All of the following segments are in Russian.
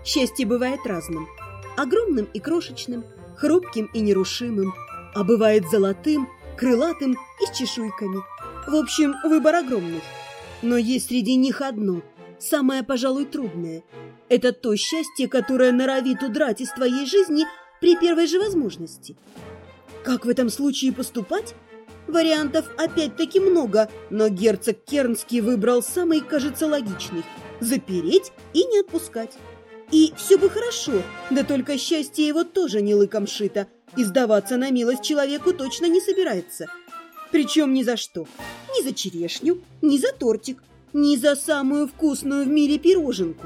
Счастье бывает разным. Огромным и крошечным, хрупким и нерушимым, а бывает золотым, крылатым и с чешуйками. В общем, выбор огромный. Но есть среди них одно, самое, пожалуй, трудное. Это то счастье, которое норовит удрать из твоей жизни при первой же возможности. Как в этом случае поступать? Вариантов опять-таки много, но герцог Кернский выбрал самый, кажется, логичный – запереть и не отпускать. И все бы хорошо, да только счастье его тоже не лыком шито, и сдаваться на милость человеку точно не собирается. Причем ни за что. Ни за черешню, ни за тортик, ни за самую вкусную в мире пироженку.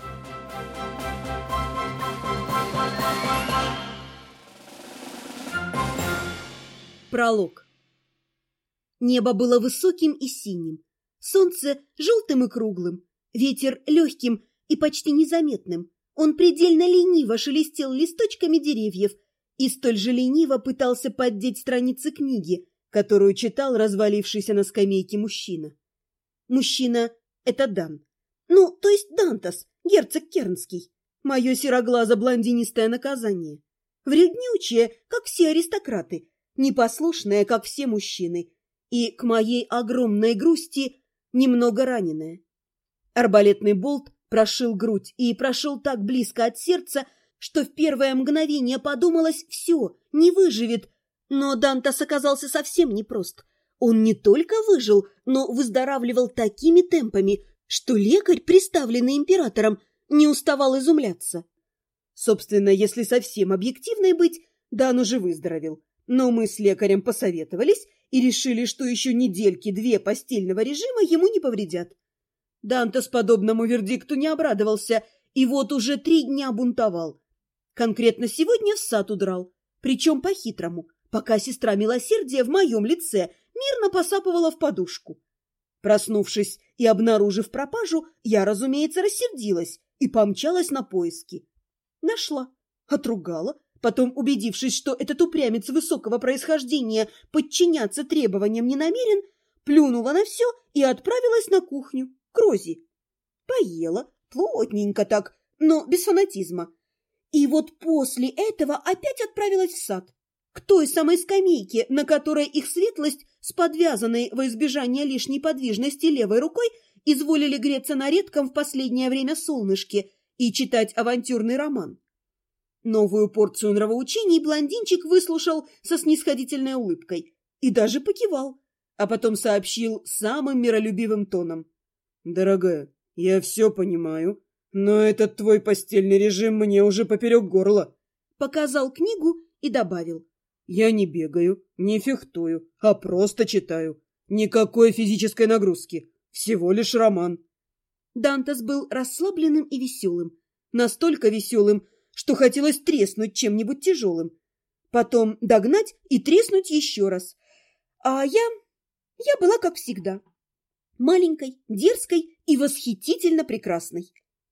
Пролог. Небо было высоким и синим, солнце желтым и круглым, ветер легким и почти незаметным. Он предельно лениво шелестел листочками деревьев и столь же лениво пытался поддеть страницы книги, которую читал развалившийся на скамейке мужчина. Мужчина — это Дан. Ну, то есть Дантас, герцог Кернский. Мое сероглазо-блондинистое наказание. Вреднючее, как все аристократы, непослушное, как все мужчины, и, к моей огромной грусти, немного раненое. Арбалетный болт прошил грудь и прошел так близко от сердца, что в первое мгновение подумалось: все, не выживет. Но Дантас оказался совсем непрост. Он не только выжил, но выздоравливал такими темпами, что лекарь, приставленный императором, не уставал изумляться. Собственно, если совсем объективной быть, Дан уже выздоровел. Но мы с лекарем посоветовались и решили, что еще недельки-две постельного режима ему не повредят. Дантас подобному вердикту не обрадовался и вот уже 3 дня бунтовал. Конкретно сегодня в сад удрал, причем по-хитрому, пока сестра милосердия в моем лице мирно посапывала в подушку. Проснувшись и обнаружив пропажу, я, разумеется, рассердилась и помчалась на поиски. Нашла, отругала, потом, убедившись, что этот упрямец высокого происхождения подчиняться требованиям не намерен, плюнула на все и отправилась на кухню, к Розе. Поела, плотненько так, но без фанатизма. И вот после этого опять отправилась в сад, к той самой скамейке, на которой их светлость с подвязанной во избежание лишней подвижности левой рукой изволили греться на редком в последнее время солнышке и читать авантюрный роман. Новую порцию нравоучений блондинчик выслушал со снисходительной улыбкой и даже покивал, а потом сообщил самым миролюбивым тоном: «Дорогая, я все понимаю, но этот твой постельный режим мне уже поперек горла». Показал книгу и добавил: «Я не бегаю, не фехтую, а просто читаю. Никакой физической нагрузки, всего лишь роман». Дантас был расслабленным и веселым, настолько веселым, что хотелось треснуть чем-нибудь тяжелым, потом догнать и треснуть еще раз. А я была как всегда, маленькой, дерзкой и восхитительно прекрасной.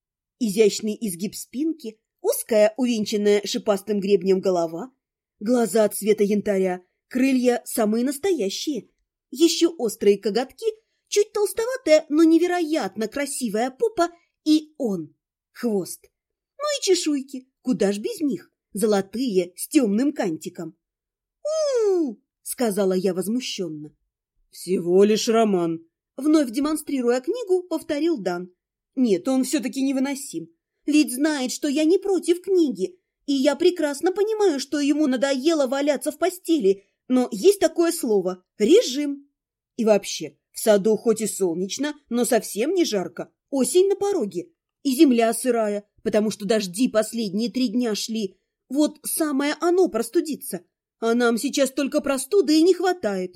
Изящный изгиб спинки, узкая, увенчанная шипастым гребнем голова, глаза цвета янтаря, крылья самые настоящие, еще острые коготки, чуть толстоватая, но невероятно красивая попа и он, хвост. Ну и чешуйки, куда ж без них, золотые, с темным кантиком. «У-у-у!» — сказала я возмущенно. «Всего лишь роман», — вновь демонстрируя книгу, повторил Дан. «Нет, он все-таки невыносим, ведь знает, что я не против книги, и я прекрасно понимаю, что ему надоело валяться в постели, но есть такое слово — режим. И вообще, в саду хоть и солнечно, но совсем не жарко, осень на пороге, и земля сырая, потому что дожди последние 3 дня шли. Вот самое оно простудиться. А нам сейчас только простуды и не хватает».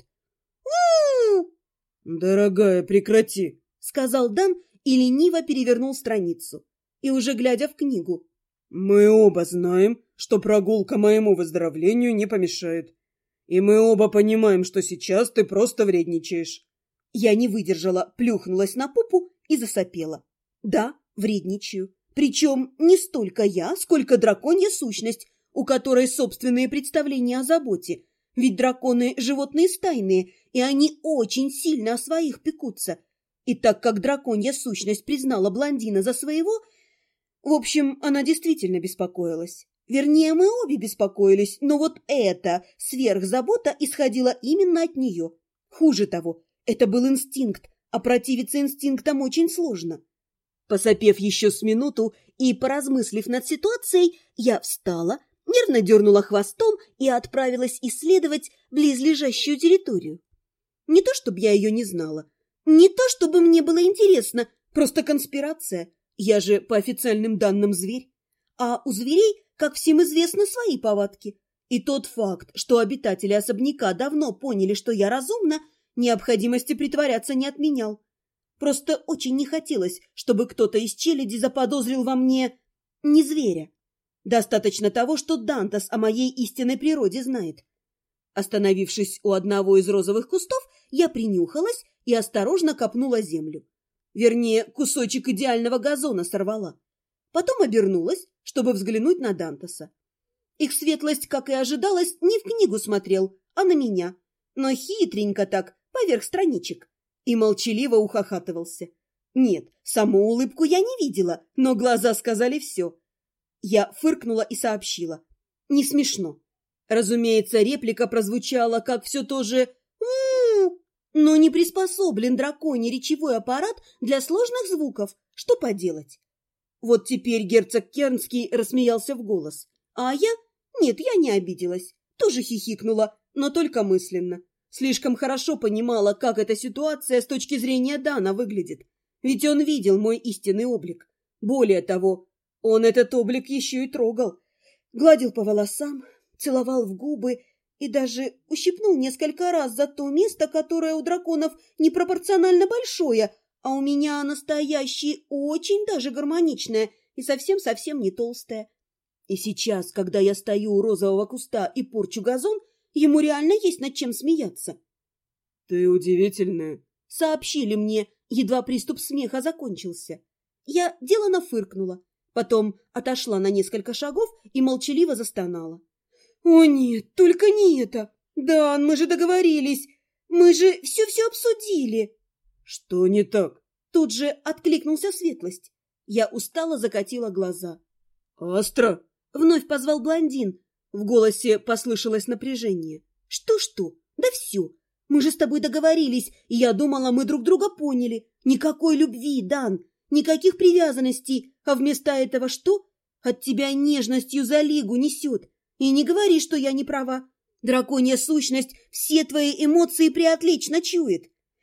«У-у-у!» «Дорогая, прекрати», — сказал Дан и лениво перевернул страницу. И уже глядя в книгу: «Мы оба знаем, что прогулка моему выздоровлению не помешает. И мы оба понимаем, что сейчас ты просто вредничаешь». Я не выдержала, плюхнулась на попу и засопела. Да, вредничаю. Причем не столько я, сколько драконья сущность, у которой собственные представления о заботе. Ведь драконы – животные стайные, и они очень сильно о своих пекутся. И так как драконья сущность признала блондина за своего, В общем, она действительно беспокоилась. Вернее, мы обе беспокоились, но вот эта сверхзабота исходила именно от нее. Хуже того, это был инстинкт, а противиться инстинктам очень сложно. Посопев еще с минуту и поразмыслив над ситуацией, я встала, нервно дернула хвостом и отправилась исследовать близлежащую территорию. Не то, чтобы я ее не знала, не то, чтобы мне было интересно, просто конспирация. Я же по официальным данным зверь. А у зверей, как всем известно, свои повадки. И тот факт, что обитатели особняка давно поняли, что я разумна, необходимости притворяться не отменял. Просто очень не хотелось, чтобы кто-то из челяди заподозрил во мне не зверя. Достаточно того, что Дантас о моей истинной природе знает. Остановившись у одного из розовых кустов, я принюхалась и осторожно копнула землю. Вернее, кусочек идеального газона сорвала. Потом обернулась, чтобы взглянуть на Дантаса. Их светлость, как и ожидалось, не в книгу смотрел, а на меня. Но хитренько так, поверх страничек. И молчаливо ухахатывался. Нет, саму улыбку я не видела, но глаза сказали все. Я фыркнула и сообщила. Не смешно. Разумеется, реплика прозвучала, как все то же «у-у-у», но не приспособлен драконий речевой аппарат для сложных звуков. Что поделать? Вот теперь герцог Кернский рассмеялся в голос. А я? Нет, я не обиделась. Тоже хихикнула, но только мысленно. Слишком хорошо понимала, как эта ситуация с точки зрения Дана выглядит. Ведь он видел мой истинный облик. Более того, он этот облик еще и трогал. Гладил по волосам, целовал в губы и даже ущипнул несколько раз за то место, которое у драконов непропорционально большое, а у меня настоящее, очень даже гармоничное и совсем-совсем не толстое. И сейчас, когда я стою у розового куста и порчу газон, ему реально есть над чем смеяться. — Ты удивительная, — сообщили мне, едва приступ смеха закончился. Я делано фыркнула, потом отошла на несколько шагов и молчаливо застонала. — О нет, только не это! Дан, мы же договорились! Мы же все обсудили! — Что не так? Тут же откликнулся светлость. Я устало закатила глаза. — Астра! — вновь позвал блондин. В голосе послышалось напряжение. Что? Да все. Мы же с тобой договорились, и я думала, мы друг друга поняли. Никакой любви, Дан, никаких привязанностей, а вместо этого что? От тебя нежностью за лигу несет. И не говори, что я не права. Драконья сущность все твои эмоции преотлично чует.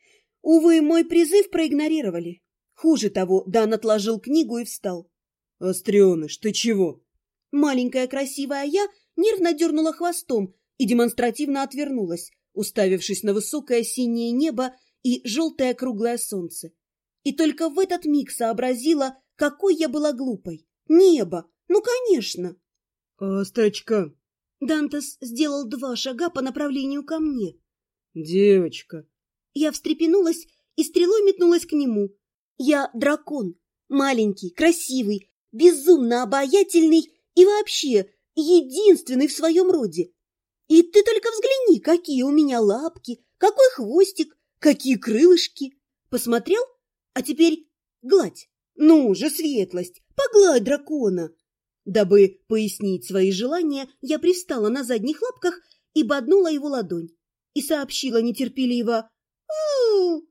Увы, мой призыв проигнорировали. Хуже того, Дан отложил книгу и встал. — Остреныш, ты чего? Маленькая красивая я нервно дернула хвостом и демонстративно отвернулась, уставившись на высокое синее небо и желтое круглое солнце. И только в этот миг сообразила, какой я была глупой. Небо! Ну, конечно! — Астрочка! Дантас сделал 2 шага по направлению ко мне. — Девочка! Я встрепенулась и стрелой метнулась к нему. Я дракон, маленький, красивый, безумно обаятельный и вообще единственный в своем роде. И ты только взгляни, какие у меня лапки, какой хвостик, какие крылышки. Посмотрел? А теперь гладь. Ну же, светлость, погладь дракона. Дабы пояснить свои желания, я привстала на задних лапках и боднула его ладонь. И сообщила нетерпеливо: «У-у-у!»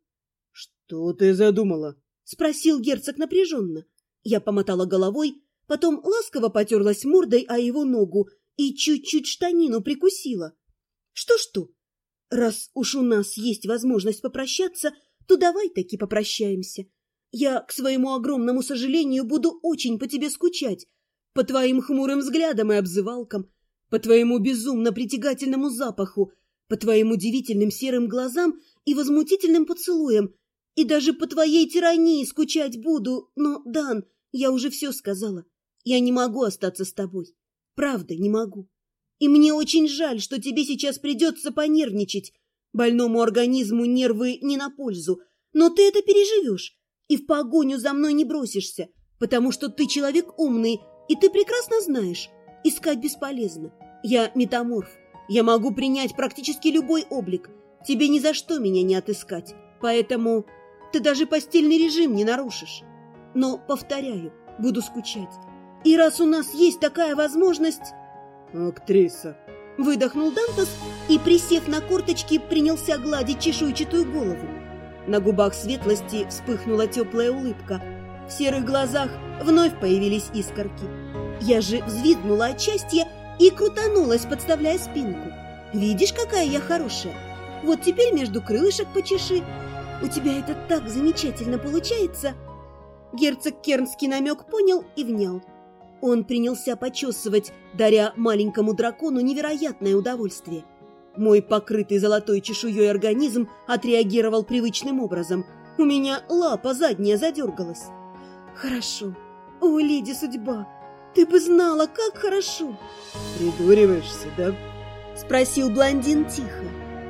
«Что ты задумала?» — спросил герцог напряженно. Я помотала головой, потом ласково потерлась мордой о его ногу и чуть-чуть штанину прикусила. Что? Раз уж у нас есть возможность попрощаться, то давай таки попрощаемся. Я, к своему огромному сожалению, буду очень по тебе скучать, по твоим хмурым взглядам и обзывалкам, по твоему безумно притягательному запаху, по твоим удивительным серым глазам и возмутительным поцелуям, и даже по твоей тирании скучать буду, но, Дан, я уже все сказала. Я не могу остаться с тобой. Правда, не могу. И мне очень жаль, что тебе сейчас придется понервничать. Больному организму нервы не на пользу, но ты это переживешь и в погоню за мной не бросишься, потому что ты человек умный, и ты прекрасно знаешь, искать бесполезно. Я метаморф. Я могу принять практически любой облик. Тебе ни за что меня не отыскать. Поэтому ты даже постельный режим не нарушишь. Но, повторяю, Буду скучать. И раз у нас есть такая возможность... Актриса. Выдохнул Дантес и, присев на корточки, принялся гладить чешуйчатую голову. На губах светлости вспыхнула теплая улыбка. В серых глазах вновь появились искорки. Я же взвизгнула от счастья и крутанулась, подставляя спинку. Видишь, какая я хорошая? Вот теперь между крылышек почеши. У тебя это так замечательно получается. Герцог Кернский намек понял и внял. Он принялся почесывать, даря маленькому дракону невероятное удовольствие. Мой покрытый золотой чешуей организм отреагировал привычным образом. У меня лапа задняя задергалась. Хорошо. О, леди судьба, ты бы знала, как хорошо. Придуриваешься, да? Спросил блондин тихо.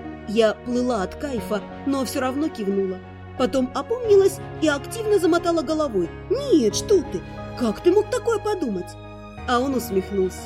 Я плыла от кайфа, но все равно кивнула. Потом опомнилась и активно замотала головой. Нет, что ты? Как ты мог такое подумать? А он усмехнулся.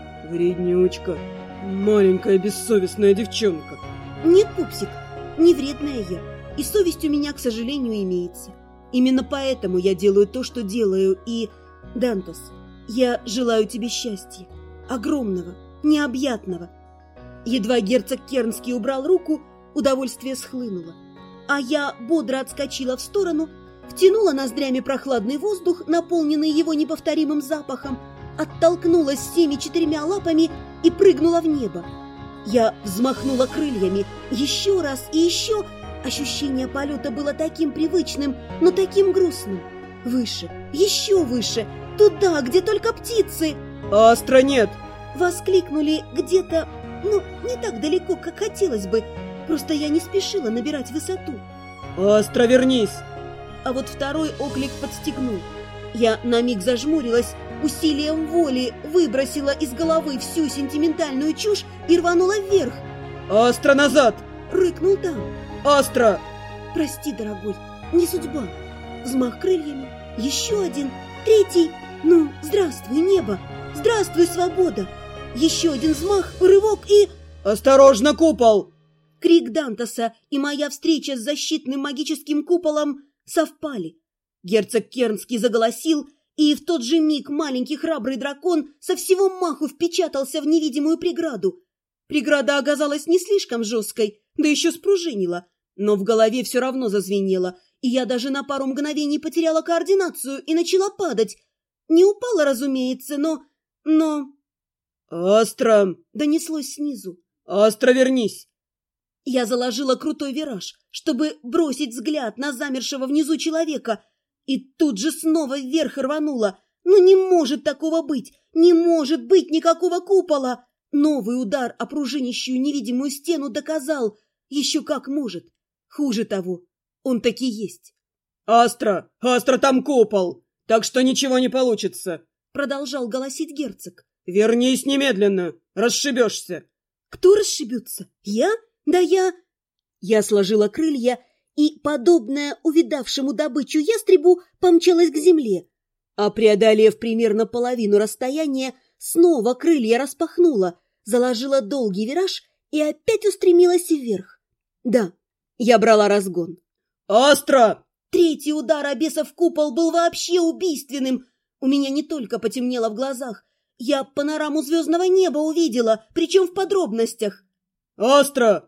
Вреднючка. Маленькая бессовестная девчонка. Нет, пупсик, не вредная я. И совесть у меня, к сожалению, имеется. Именно поэтому я делаю то, что делаю. И, Дантес, я желаю тебе счастья. Огромного, необъятного. Едва герцог Кернский убрал руку, удовольствие схлынуло. А я бодро отскочила в сторону, втянула ноздрями прохладный воздух, наполненный его неповторимым запахом, оттолкнулась всеми 4 лапами и прыгнула в небо. Я взмахнула крыльями еще раз и еще. Ощущение полета было таким привычным, но таким грустным. Выше, еще выше, туда, где только птицы. «Астра, нет!» Воскликнули где-то, не так далеко, как хотелось бы. Просто я не спешила набирать высоту. «Астра, вернись!» А вот второй оклик подстегнул. Я на миг зажмурилась, усилием воли выбросила из головы всю сентиментальную чушь и рванула вверх. «Астра, назад!» — рыкнул там. «Астра!» «Прости, дорогой, не судьба». Взмах крыльями, еще один, третий. Здравствуй, небо! Здравствуй, свобода! Еще один взмах, рывок и... «Осторожно, купол!» Крик Дантеса и моя встреча с защитным магическим куполом совпали. Герцог Кернский заголосил, и в тот же миг маленький храбрый дракон со всего маху впечатался в невидимую преграду. Преграда оказалась не слишком жесткой, да еще спружинила, но в голове все равно зазвенело, и я даже на пару мгновений потеряла координацию и начала падать. Не упала, разумеется, но... «Астра!» — донеслось снизу. «Астра, вернись!» Я заложила крутой вираж, чтобы бросить взгляд на замершего внизу человека, и тут же снова вверх рванула. Не может такого быть! Не может быть никакого купола! Новый удар о пружинищую невидимую стену доказал. Еще как может. Хуже того, он таки есть. «Астра! Астра, там купол! Так что ничего не получится!» Продолжал голосить герцог. «Вернись немедленно! Расшибешься!» «Кто расшибется? Я? Да я...» Я сложила крылья и, подобная увидавшему добычу ястребу, помчалась к земле. А преодолев примерно половину расстояния, снова крылья распахнула, заложила долгий вираж и опять устремилась вверх. Да, я брала разгон. «Астра!» Третий удар Обеса в купол был вообще убийственным. У меня не только потемнело в глазах. Я панораму звездного неба увидела, причем в подробностях. «Астра!»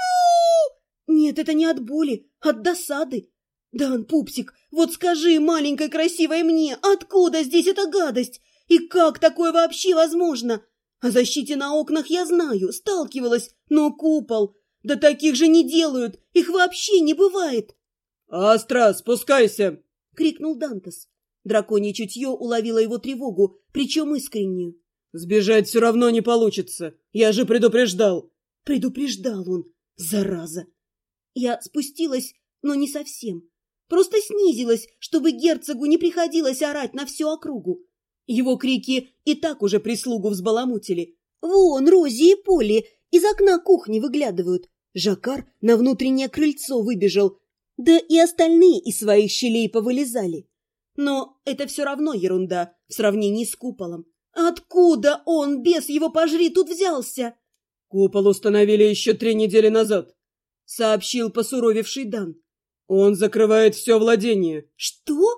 Нет, это не от боли, от досады. Дан, пупсик, вот скажи маленькой красивой мне, откуда здесь эта гадость? И как такое вообще возможно? О защите на окнах я знаю, сталкивалась, но купол... Да таких же не делают, их вообще не бывает. «Астра, спускайся!» — крикнул Дантес. Драконье чутье уловило его тревогу, причем искреннюю. «Сбежать все равно не получится, я же предупреждал!» Предупреждал он, зараза. Я спустилась, но не совсем. Просто снизилась, чтобы герцогу не приходилось орать на всю округу. Его крики и так уже прислугу взбаламутили. Вон Рози и Полли из окна кухни выглядывают. Жакар на внутреннее крыльцо выбежал, да и остальные из своих щелей повылезали. Но это все равно ерунда в сравнении с куполом. Откуда он, бес его пожри, тут взялся? «Купол установили еще 3 недели назад», — сообщил посуровевший Дан. «Он закрывает все владение». «Что?»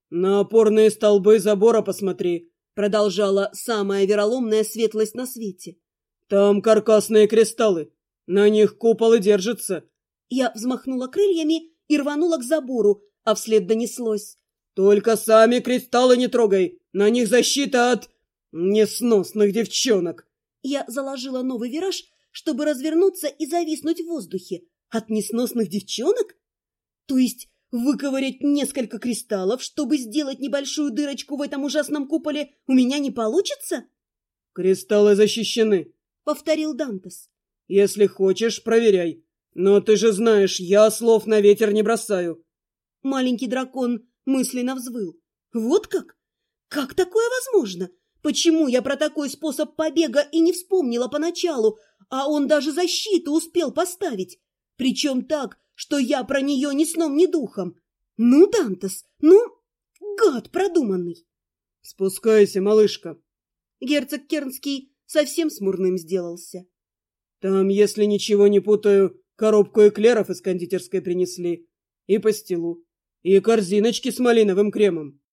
На опорные столбы забора посмотри, продолжала самая вероломная светлость на свете. Там каркасные кристаллы, на них купол и держится. Я взмахнула крыльями и рванула к забору, а вслед донеслось: только сами кристаллы не трогай, на них защита от несносных девчонок. Я заложила новый вираж, чтобы развернуться и зависнуть в воздухе. От несносных девчонок? То есть выковырять несколько кристаллов, чтобы сделать небольшую дырочку в этом ужасном куполе, у меня не получится? Кристаллы защищены, повторил Дантес. Если хочешь, проверяй. Но ты же знаешь, я слов на ветер не бросаю. Маленький дракон мысленно взвыл. Вот как? Как такое возможно? Почему я про такой способ побега и не вспомнила поначалу, а он даже защиту успел поставить? Причем так, что я про нее ни сном, ни духом. Ну, Дантес, ну, гад продуманный. Спускайся, малышка. Герцог Кернский совсем смурным сделался. Там, если ничего не путаю, коробку эклеров из кондитерской принесли. И пастилу. И корзиночки с малиновым кремом.